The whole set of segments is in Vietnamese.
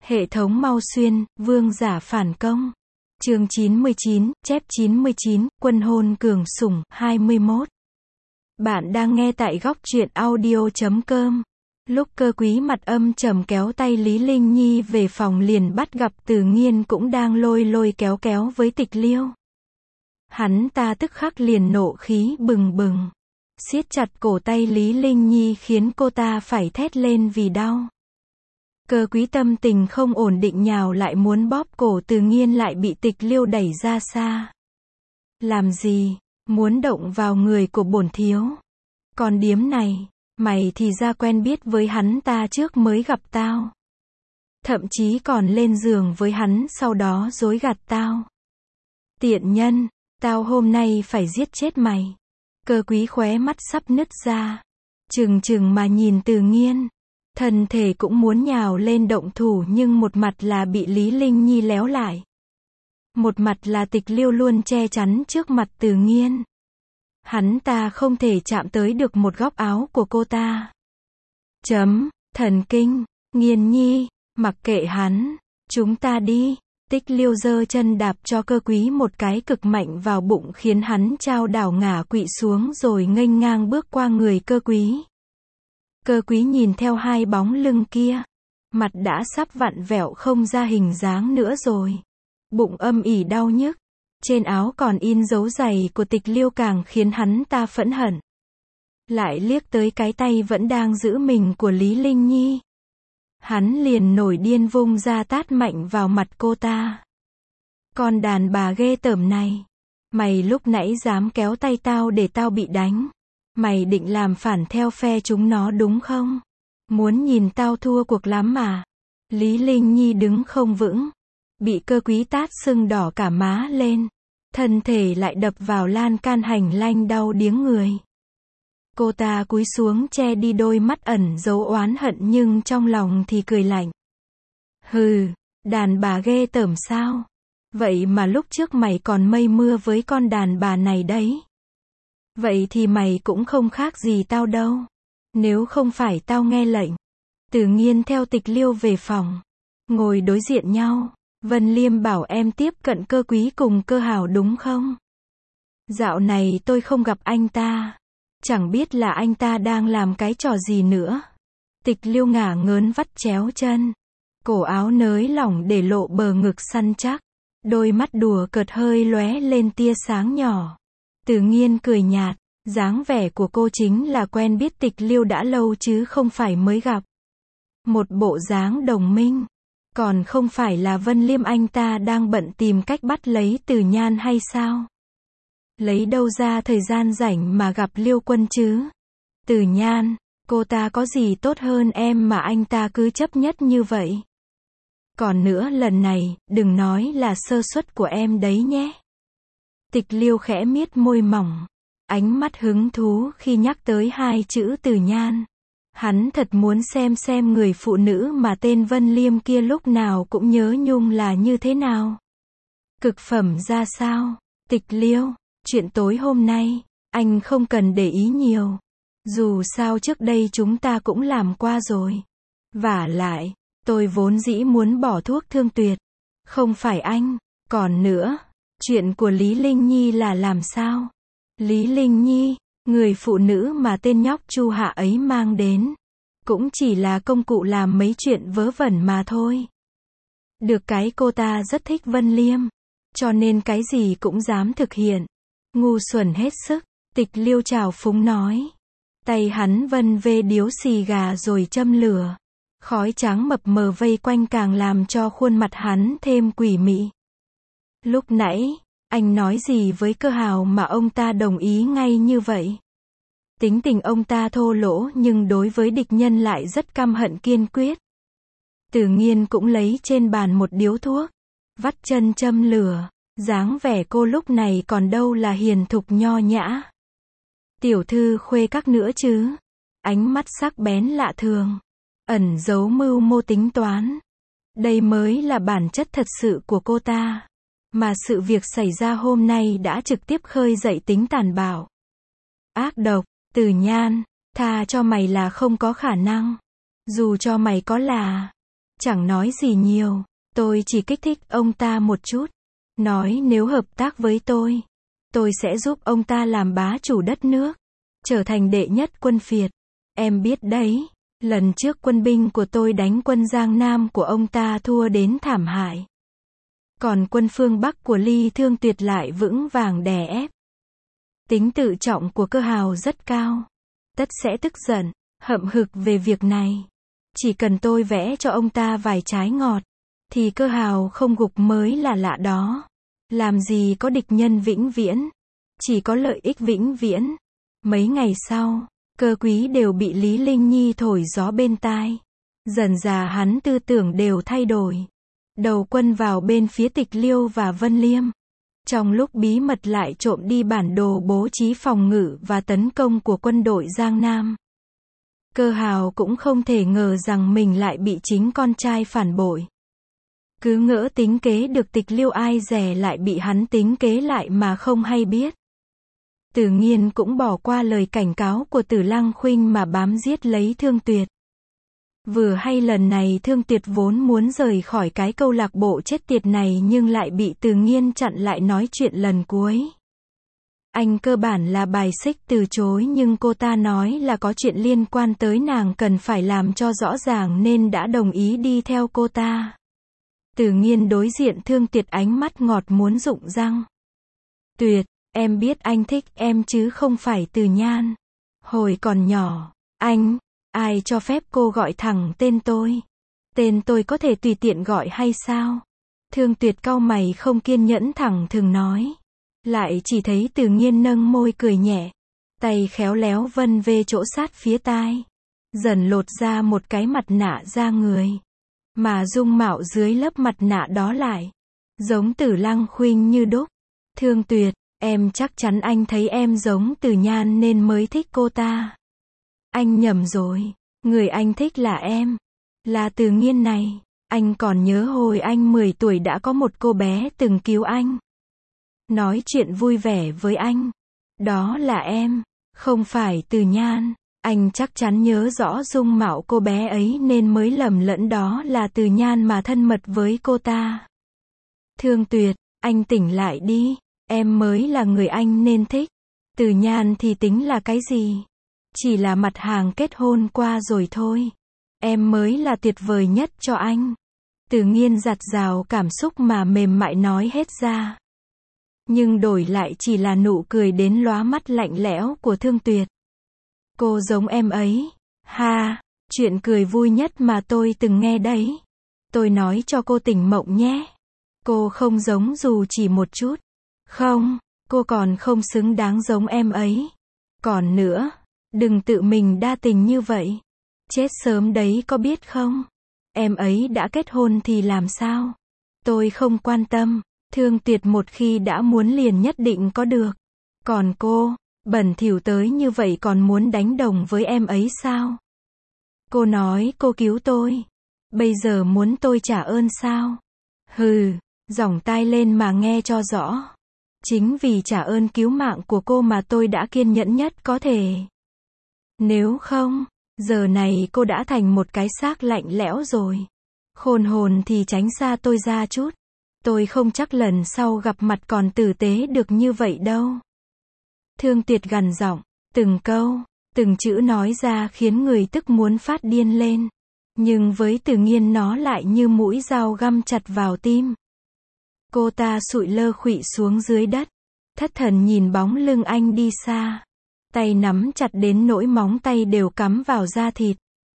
Hệ thống Mau Xuyên, vương giả phản công. Chương 99, chép 99, quân hôn cường sủng, 21. Bạn đang nghe tại góc truyện audio.com. Lúc Cơ Quý mặt âm trầm kéo tay Lý Linh Nhi về phòng liền bắt gặp Từ Nghiên cũng đang lôi kéo với Tịch Liêu. Hắn ta tức khắc liền nộ khí bừng bừng, siết chặt cổ tay Lý Linh Nhi khiến cô ta phải thét lên vì đau. Cơ Quý tâm tình không ổn định nhào lại muốn bóp cổ Từ Nghiên lại bị Tịch Liêu đẩy ra xa. Làm gì, muốn động vào người của bổn thiếu. Còn điếm này, mày thì ra quen biết với hắn ta trước mới gặp tao. Thậm chí còn lên giường với hắn sau đó dối gạt tao. Tiện nhân, tao hôm nay phải giết chết mày. Cơ Quý khóe mắt sắp nứt ra. Trừng mà nhìn Từ Nghiên. Thân thể cũng muốn nhào lên động thủ nhưng một mặt là bị Lý Linh Nhi léo lại. Một mặt là Tịch Liêu luôn che chắn trước mặt Từ Nghiên. Hắn ta không thể chạm tới được một góc áo của cô ta. Thần kinh, Nghiên Nhi, mặc kệ hắn, chúng ta đi. Tịch Liêu giơ chân đạp cho Cơ Quý một cái cực mạnh vào bụng khiến hắn chao đảo ngả quỵ xuống rồi nghênh ngang bước qua người Cơ Quý. Cơ Quý nhìn theo hai bóng lưng kia, mặt đã sắp vặn vẹo không ra hình dáng nữa rồi. Bụng âm ỉ đau nhức, trên áo còn in dấu giày của Tịch Liêu càng khiến hắn ta phẫn hận. Lại liếc tới cái tay vẫn đang giữ mình của Lý Linh Nhi. Hắn liền nổi điên vung ra tát mạnh vào mặt cô ta. Con đàn bà ghê tởm này, mày lúc nãy dám kéo tay tao để tao bị đánh. Mày định làm phản theo phe chúng nó đúng không? Muốn nhìn tao thua cuộc lắm mà. Lý Linh Nhi đứng không vững, bị Cơ Quý tát sưng đỏ cả má lên, thân thể lại đập vào lan can hành lang đau điếng người. Cô ta cúi xuống che đi đôi mắt ẩn dấu oán hận nhưng trong lòng thì cười lạnh. Hừ, đàn bà ghê tởm sao? Vậy mà lúc trước mày còn mây mưa với con đàn bà này đấy. Vậy thì mày cũng không khác gì tao đâu. Nếu không phải tao nghe lệnh. Từ Nghiên theo Tịch Liêu về phòng, ngồi đối diện nhau. Vân Liêm bảo em tiếp cận Cơ Quý cùng Cơ Hào đúng không? Dạo này tôi không gặp anh ta. Chẳng biết là anh ta đang làm cái trò gì nữa. Tịch Liêu ngả ngớn vắt chéo chân. Cổ áo nới lỏng để lộ bờ ngực săn chắc. Đôi mắt đùa cợt hơi lóe lên tia sáng nhỏ. Từ Nghiên cười nhạt, dáng vẻ của cô chính là quen biết Tịch Liêu đã lâu chứ không phải mới gặp. Một bộ dáng đồng minh, còn không phải là Vân Liêm anh ta đang bận tìm cách bắt lấy Từ Nhan hay sao? Lấy đâu ra thời gian rảnh mà gặp Liêu Quân chứ? Từ Nhan, cô ta có gì tốt hơn em mà anh ta cứ chấp nhất như vậy? Còn nữa lần này, đừng nói là sơ suất của em đấy nhé. Tịch Liêu khẽ miết môi mỏng, ánh mắt hứng thú khi nhắc tới hai chữ Từ Nhan. Hắn thật muốn xem người phụ nữ mà tên Vân Liêm kia lúc nào cũng nhớ nhung là như thế nào. Cực phẩm ra sao? Tịch Liêu, chuyện tối hôm nay, anh không cần để ý nhiều. Dù sao trước đây chúng ta cũng làm qua rồi. Vả lại, tôi vốn dĩ muốn bỏ thuốc thương tuyệt. Không phải anh, còn nữa. Chuyện của Lý Linh Nhi là làm sao? Lý Linh Nhi, người phụ nữ mà tên nhóc Chu Hạ ấy mang đến, cũng chỉ là công cụ làm mấy chuyện vớ vẩn mà thôi. Được cái cô ta rất thích Vân Liêm, cho nên cái gì cũng dám thực hiện. Ngu xuẩn hết sức, Tịch Liêu trào phúng nói. Tay hắn vân vê điếu xì gà rồi châm lửa. Khói trắng mập mờ vây quanh càng làm cho khuôn mặt hắn thêm quỷ mị. Lúc nãy, anh nói gì với Cơ Hào mà ông ta đồng ý ngay như vậy? Tính tình ông ta thô lỗ nhưng đối với địch nhân lại rất căm hận kiên quyết. Từ Nghiên cũng lấy trên bàn một điếu thuốc, vắt chân châm lửa, dáng vẻ cô lúc này còn đâu là hiền thục nho nhã. Tiểu thư khuê các nữa chứ? Ánh mắt sắc bén lạ thường, ẩn giấu mưu mô tính toán. Đây mới là bản chất thật sự của cô ta. Mà sự việc xảy ra hôm nay đã trực tiếp khơi dậy tính tàn bạo. Ác độc, Từ Nhan, tha cho mày là không có khả năng. Dù cho mày có là Chẳng nói gì nhiều, tôi chỉ kích thích ông ta một chút. Nói nếu hợp tác với tôi sẽ giúp ông ta làm bá chủ đất nước, trở thành đệ nhất quân phiệt. Em biết đấy, lần trước quân binh của tôi đánh quân Giang Nam của ông ta thua đến thảm hại. Còn quân phương Bắc của Ly Thương Tuyệt lại vững vàng đè ép. Tính tự trọng của Cơ Hào rất cao. Tất sẽ tức giận, hậm hực về việc này. Chỉ cần tôi vẽ cho ông ta vài trái ngọt, thì Cơ Hào không gục mới là lạ đó. Làm gì có địch nhân vĩnh viễn, chỉ có lợi ích vĩnh viễn. Mấy ngày sau, Cơ Quý đều bị Lý Linh Nhi thổi gió bên tai. Dần dà hắn tư tưởng đều thay đổi. Đầu quân vào bên phía Tịch Liêu và Vân Liêm. Trong lúc bí mật lại trộm đi bản đồ bố trí phòng ngự và tấn công của quân đội Giang Nam. Cơ Hào cũng không thể ngờ rằng mình lại bị chính con trai phản bội. Cứ ngỡ tính kế được Tịch Liêu, ai dè lại bị hắn tính kế lại mà không hay biết. Tử Nghiên cũng bỏ qua lời cảnh cáo của Tử Lăng Khuynh mà bám giết lấy Thương Tuyệt. Vừa hay lần này Thương Tuyệt vốn muốn rời khỏi cái câu lạc bộ chết tiệt này nhưng lại bị Tử Nghiên chặn lại nói chuyện lần cuối. Anh cơ bản là bài xích từ chối nhưng cô ta nói là có chuyện liên quan tới nàng cần phải làm cho rõ ràng nên đã đồng ý đi theo cô ta. Tử Nghiên đối diện Thương Tuyệt ánh mắt ngọt muốn rụng răng. Tuyệt, em biết anh thích em chứ không phải Từ Nhan. Hồi còn nhỏ, ai cho phép cô gọi thẳng tên tôi? Tên tôi có thể tùy tiện gọi hay sao? Thương Tuyệt cau mày không kiên nhẫn thẳng thừng nói. Lại chỉ thấy Tử Nghiên nâng môi cười nhẹ. Tay khéo léo vân về chỗ sát phía tai. Dần lột ra một cái mặt nạ da người. Mà dung mạo dưới lớp mặt nạ đó lại giống Tử Lăng Khuynh như đúc. Thương Tuyệt, em chắc chắn anh thấy em giống Từ Nhan nên mới thích cô ta. Anh nhầm rồi, người anh thích là em, là Từ Nghiên này. Anh còn nhớ hồi anh 10 tuổi đã có một cô bé từng cứu anh, nói chuyện vui vẻ với anh. Đó là em, không phải Từ Nhan. Anh chắc chắn nhớ rõ dung mạo cô bé ấy nên mới lầm lẫn đó là Từ Nhan mà thân mật với cô ta. Thương Tuyệt, anh tỉnh lại đi, em mới là người anh nên thích. Từ Nhan thì tính là cái gì? Chỉ là mặt hàng kết hôn qua rồi thôi. Em mới là tuyệt vời nhất cho anh. Từ Nghiên giặt rào cảm xúc mà mềm mại nói hết ra. Nhưng đổi lại chỉ là nụ cười đến lóa mắt lạnh lẽo của Thương Tuyệt. Cô giống em ấy. Ha, chuyện cười vui nhất mà tôi từng nghe đấy. Tôi nói cho cô tỉnh mộng nhé. Cô không giống dù chỉ một chút. Không, cô còn không xứng đáng giống em ấy. Còn nữa, đừng tự mình đa tình như vậy. Chết sớm đấy có biết không? Em ấy đã kết hôn thì làm sao? Tôi không quan tâm. Thương Tuyệt một khi đã muốn liền nhất định có được. Còn cô, bẩn thỉu tới như vậy còn muốn đánh đồng với em ấy sao? Cô nói cô cứu tôi. Bây giờ muốn tôi trả ơn sao? Hừ, giỏng tai lên mà nghe cho rõ. Chính vì trả ơn cứu mạng của cô mà tôi đã kiên nhẫn nhất có thể. Nếu không, giờ này cô đã thành một cái xác lạnh lẽo rồi. Khôn hồn thì tránh xa tôi ra chút. Tôi không chắc lần sau gặp mặt còn tử tế được như vậy đâu. Thương Tuyệt gằn giọng, từng câu, từng chữ nói ra khiến người tức muốn phát điên lên. Nhưng với Từ Nghiên nó lại như mũi dao găm chặt vào tim. Cô ta sụi lơ khuỵu xuống dưới đất, thất thần nhìn bóng lưng anh đi xa. Tay nắm chặt đến nỗi móng tay đều cắm vào da thịt.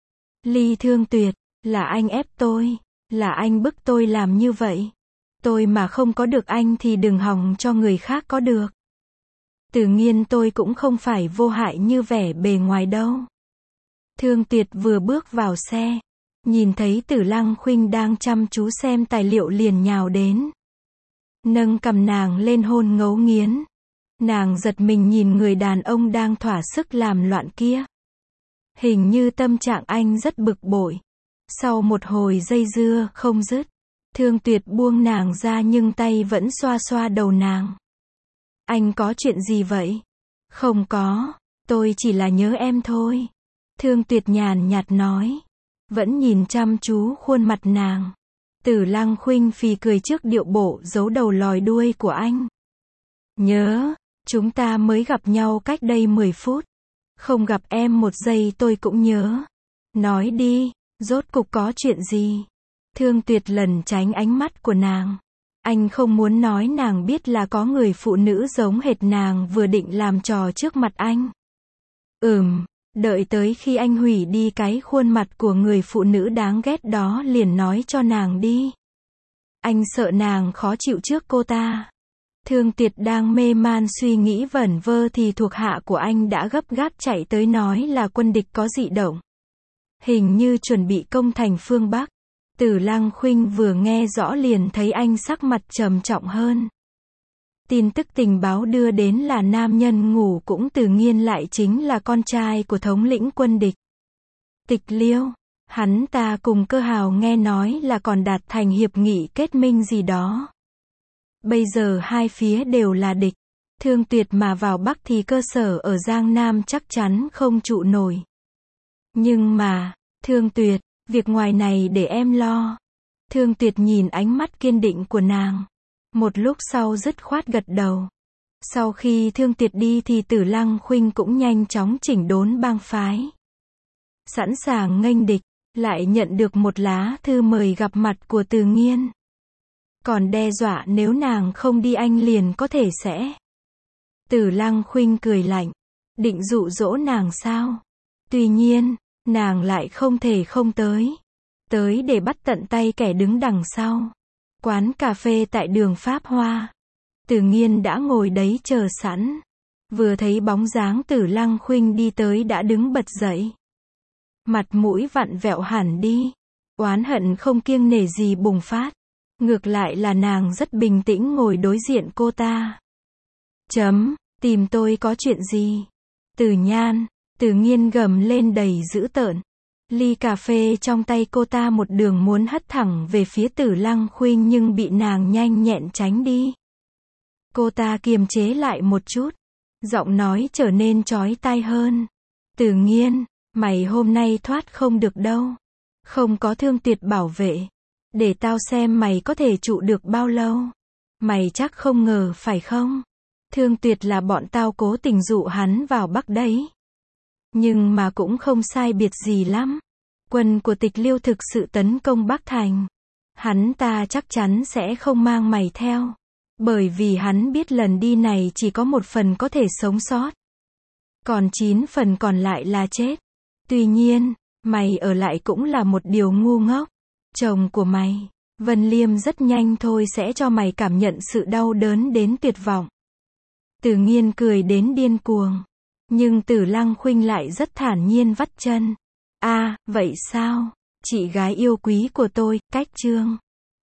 Ly Thương Tuyệt, là anh ép tôi, là anh bức tôi làm như vậy. Tôi mà không có được anh thì đừng hòng cho người khác có được. Từ Nghiên tôi cũng không phải vô hại như vẻ bề ngoài đâu. Thương Tuyệt vừa bước vào xe, nhìn thấy Tử Lăng Khuynh đang chăm chú xem tài liệu liền nhào đến. Nâng cằm nàng lên hôn ngấu nghiến. Nàng giật mình nhìn người đàn ông đang thỏa sức làm loạn kia. Hình như tâm trạng anh rất bực bội. Sau một hồi dây dưa không dứt, Thương Tuyệt buông nàng ra nhưng tay vẫn xoa xoa đầu nàng. Anh có chuyện gì vậy? Không có, tôi chỉ là nhớ em thôi. Thương Tuyệt nhàn nhạt nói. vẫn nhìn chăm chú khuôn mặt nàng. Tử Lăng khuynh phì cười trước điệu bộ giấu đầu lòi đuôi của anh. Nhớ, chúng ta mới gặp nhau cách đây 10 phút. Không gặp em một giây tôi cũng nhớ. Nói đi, rốt cục có chuyện gì? Thương Tuyệt lẩn tránh ánh mắt của nàng. Anh không muốn nói nàng biết là có người phụ nữ giống hệt nàng vừa định làm trò trước mặt anh. Đợi tới khi anh hủy đi cái khuôn mặt của người phụ nữ đáng ghét đó liền nói cho nàng đi. Anh sợ nàng khó chịu trước cô ta. Thương Tuyệt đang mê man suy nghĩ vẩn vơ thì thuộc hạ của anh đã gấp gáp chạy tới nói là quân địch có dị động. Hình như chuẩn bị công thành phương Bắc. Tử Lăng khuynh vừa nghe rõ liền thấy anh sắc mặt trầm trọng hơn. Tin tức tình báo đưa đến là nam nhân ngủ cũng Từ Nghiên lại chính là con trai của thống lĩnh quân địch. Tịch Liêu, hắn ta cùng Cơ Hào nghe nói là còn đạt thành hiệp nghị kết minh gì đó. Bây giờ hai phía đều là địch. Thương Tuyệt mà vào Bắc thì cơ sở ở Giang Nam chắc chắn không trụ nổi. Nhưng mà, Thương Tuyệt, việc ngoài này để em lo. Thương Tuyệt nhìn ánh mắt kiên định của nàng. Một lúc sau dứt khoát gật đầu. Sau khi Thương Tuyệt đi thì Tử Lăng khuynh cũng nhanh chóng chỉnh đốn bang phái. Sẵn sàng nghênh địch, lại nhận được một lá thư mời gặp mặt của Từ Nghiên. Còn đe dọa nếu nàng không đi anh liền có thể sẽ. Tử Lăng khuynh cười lạnh. Định dụ dỗ nàng sao? Tuy nhiên, nàng lại không thể không tới. Tới để bắt tận tay kẻ đứng đằng sau. Quán cà phê tại đường Pháp Hoa. Từ Nghiên đã ngồi đấy chờ sẵn. Vừa thấy bóng dáng Tử Lăng khuynh đi tới đã đứng bật dậy. Mặt mũi vặn vẹo hẳn đi. Oán hận không kiêng nể gì bùng phát. Ngược lại là nàng rất bình tĩnh ngồi đối diện cô ta. Tìm tôi có chuyện gì? Tử Nhan, Từ Nghiên gầm lên đầy dữ tợn. Ly cà phê trong tay cô ta một đường muốn hất thẳng về phía Tử Lăng khuynh nhưng bị nàng nhanh nhẹn tránh đi. Cô ta kiềm chế lại một chút. Giọng nói trở nên chói tai hơn. Tử Nghiên, mày hôm nay thoát không được đâu. Không có Thương Tuyệt bảo vệ. Để tao xem mày có thể trụ được bao lâu. Mày chắc không ngờ phải không? Thương Tuyệt là bọn tao cố tình dụ hắn vào Bắc đấy. Nhưng mà cũng không sai biệt gì lắm. Quân của Tịch Liêu thực sự tấn công Bắc Thành. Hắn ta chắc chắn sẽ không mang mày theo. Bởi vì hắn biết lần đi này chỉ có một phần có thể sống sót. Còn 9 phần còn lại là chết. Tuy nhiên, mày ở lại cũng là một điều ngu ngốc. Chồng của mày, Vân Liêm rất nhanh thôi sẽ cho mày cảm nhận sự đau đớn đến tuyệt vọng. Từ Nghiên cười đến điên cuồng. Nhưng Tử Lăng khuynh lại rất thản nhiên vắt chân. À, vậy sao? Chị gái yêu quý của tôi, cách chương.